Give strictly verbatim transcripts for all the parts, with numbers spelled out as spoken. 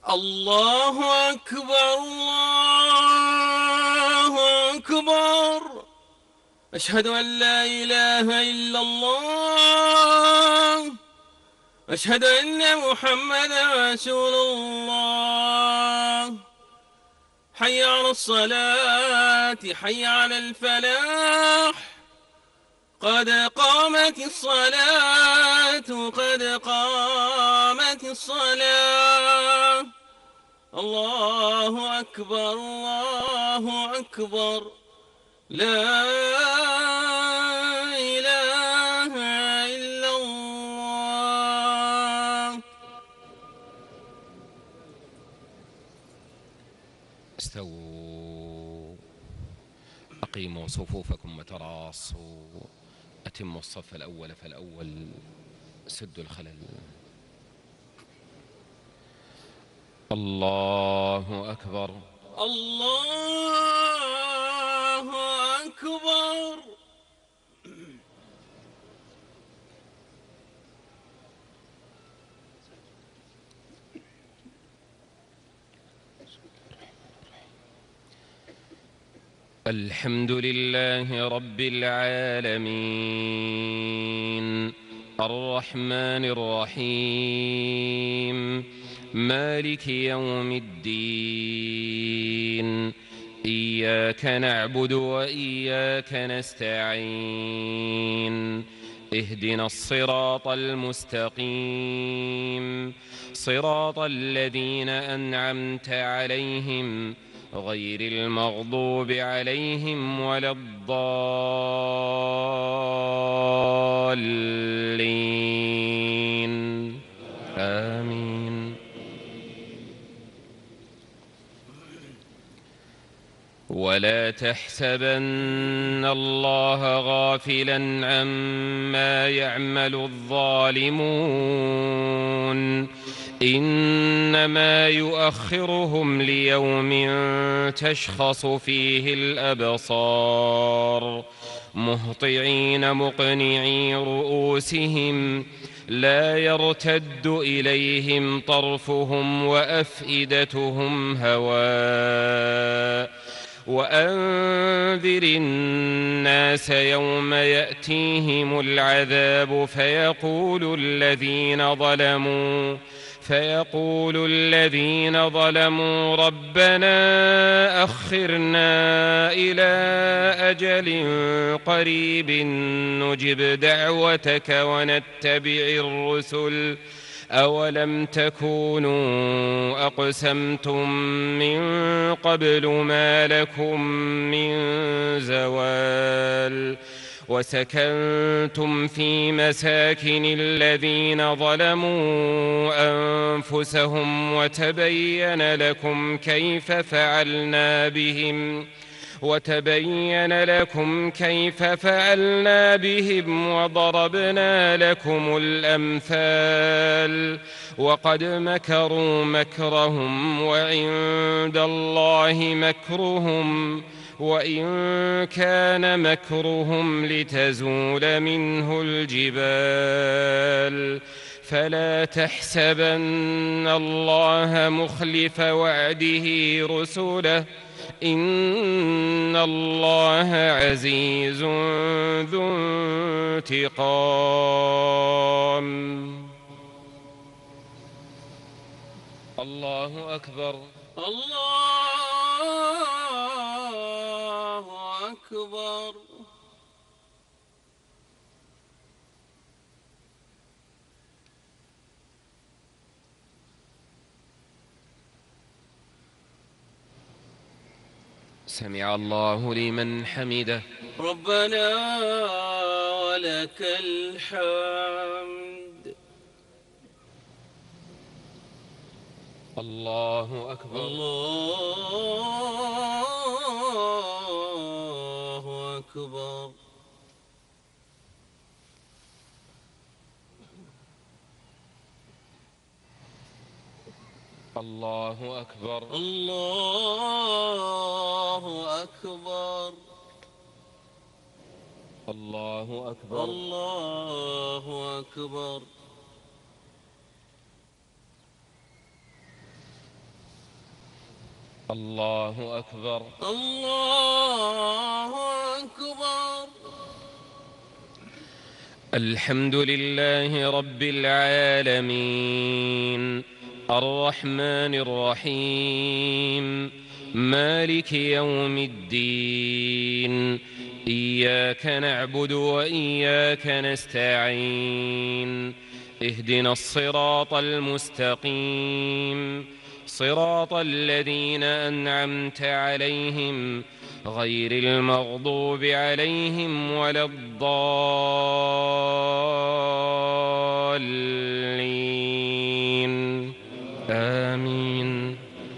الله أكبر الله أكبر. أشهد أن لا إله إلا الله. أشهد أن محمدا رسول الله. حي على الصلاة حي على الفلاح. قد قامت الصلاة قد قامت الصلاة. الله أكبر الله أكبر. لا إله إلا الله. استووا، أقيموا صفوفكم وتراصوا، أتموا الصف الأول فالأول، سدوا الخلل. الله أكبر الله أكبر. الحمد لله رب العالمين، الرحمن الرحيم، مالك يوم الدين. إياك نعبد وإياك نستعين. اهدنا الصراط المستقيم، صراط الذين أنعمت عليهم غير المغضوب عليهم ولا الضالين. آمين. ولا تحسبن الله غافلا عما يعمل الظالمون، إنما يؤخرهم ليوم تشخص فيه الأبصار، مهطعين مقنعي رؤوسهم لا يرتد إليهم طرفهم وأفئدتهم هواء. وأنذر الناس يوم يأتيهم العذاب فيقول الذين ظلموا فيقول الذين ظلموا ربنا أخرنا إلى أجل قريب نجب دعوتك ونتبع الرسل أولم تكونوا أقسمتم من قبل ما لكم من زوال. وسكنتم في مساكن الذين ظلموا أنفسهم وتبين لكم كيف فعلنا بهم وتبين لكم كيف فعلنا بهم وضربنا لكم الأمثال. وقد مكروا مكرهم وعند الله مكرهم وإن كان مكرهم لتزول منه الجبال. فلا تحسبن الله مخلف وعده رسله، إن الله عزيز ذو انتقام. الله أكبر الله أكبر. سمع الله لمن حمده. ربنا ولك الحمد. الله أكبر الله أكبر. الله أكبر الله أكبر. الله أكبر الله أكبر. الله أكبر. الله أكبر. الحمد لله رب العالمين، الرحمن الرحيم، مالك يوم الدين، إياك نعبد وإياك نستعين، اهدنا الصراط المستقيم، صراط الذين أنعمت عليهم غير المغضوب عليهم ولا الضالين، آمين.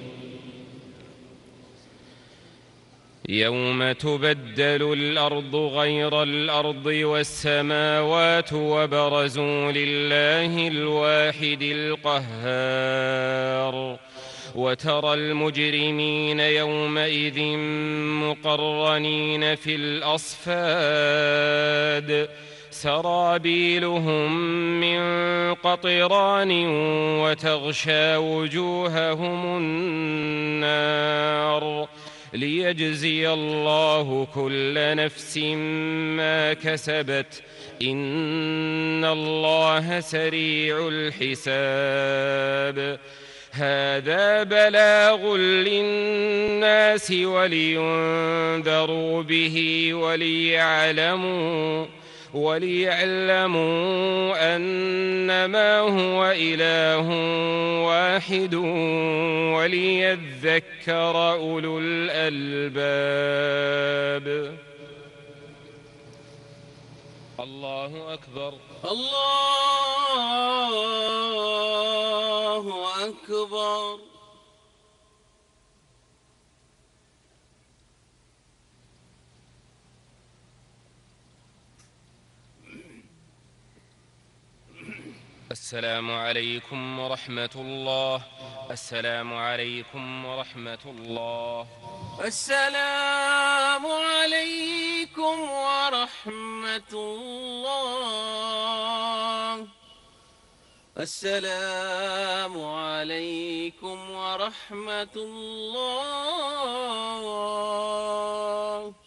يوم تبدل الأرض غير الأرض والسماوات وبرزوا لله الواحد القهار، وترى المجرمين يومئذ مقرنين في الأصفاد، سرابيلهم من قطران وتغشى وجوههم النار، ليجزي الله كل نفس ما كسبت، إن الله سريع الحساب. هذا بلاغ للناس ولينذروا به وليعلموا وليعلموا أنما هو إله واحد وليذكر أولو الألباب. الله أكبر. الله أكبر. السلام عليكم ورحمة الله. السلام عليكم ورحمة الله. السلام عليكم ورحمة الله. السلام عليكم ورحمة الله.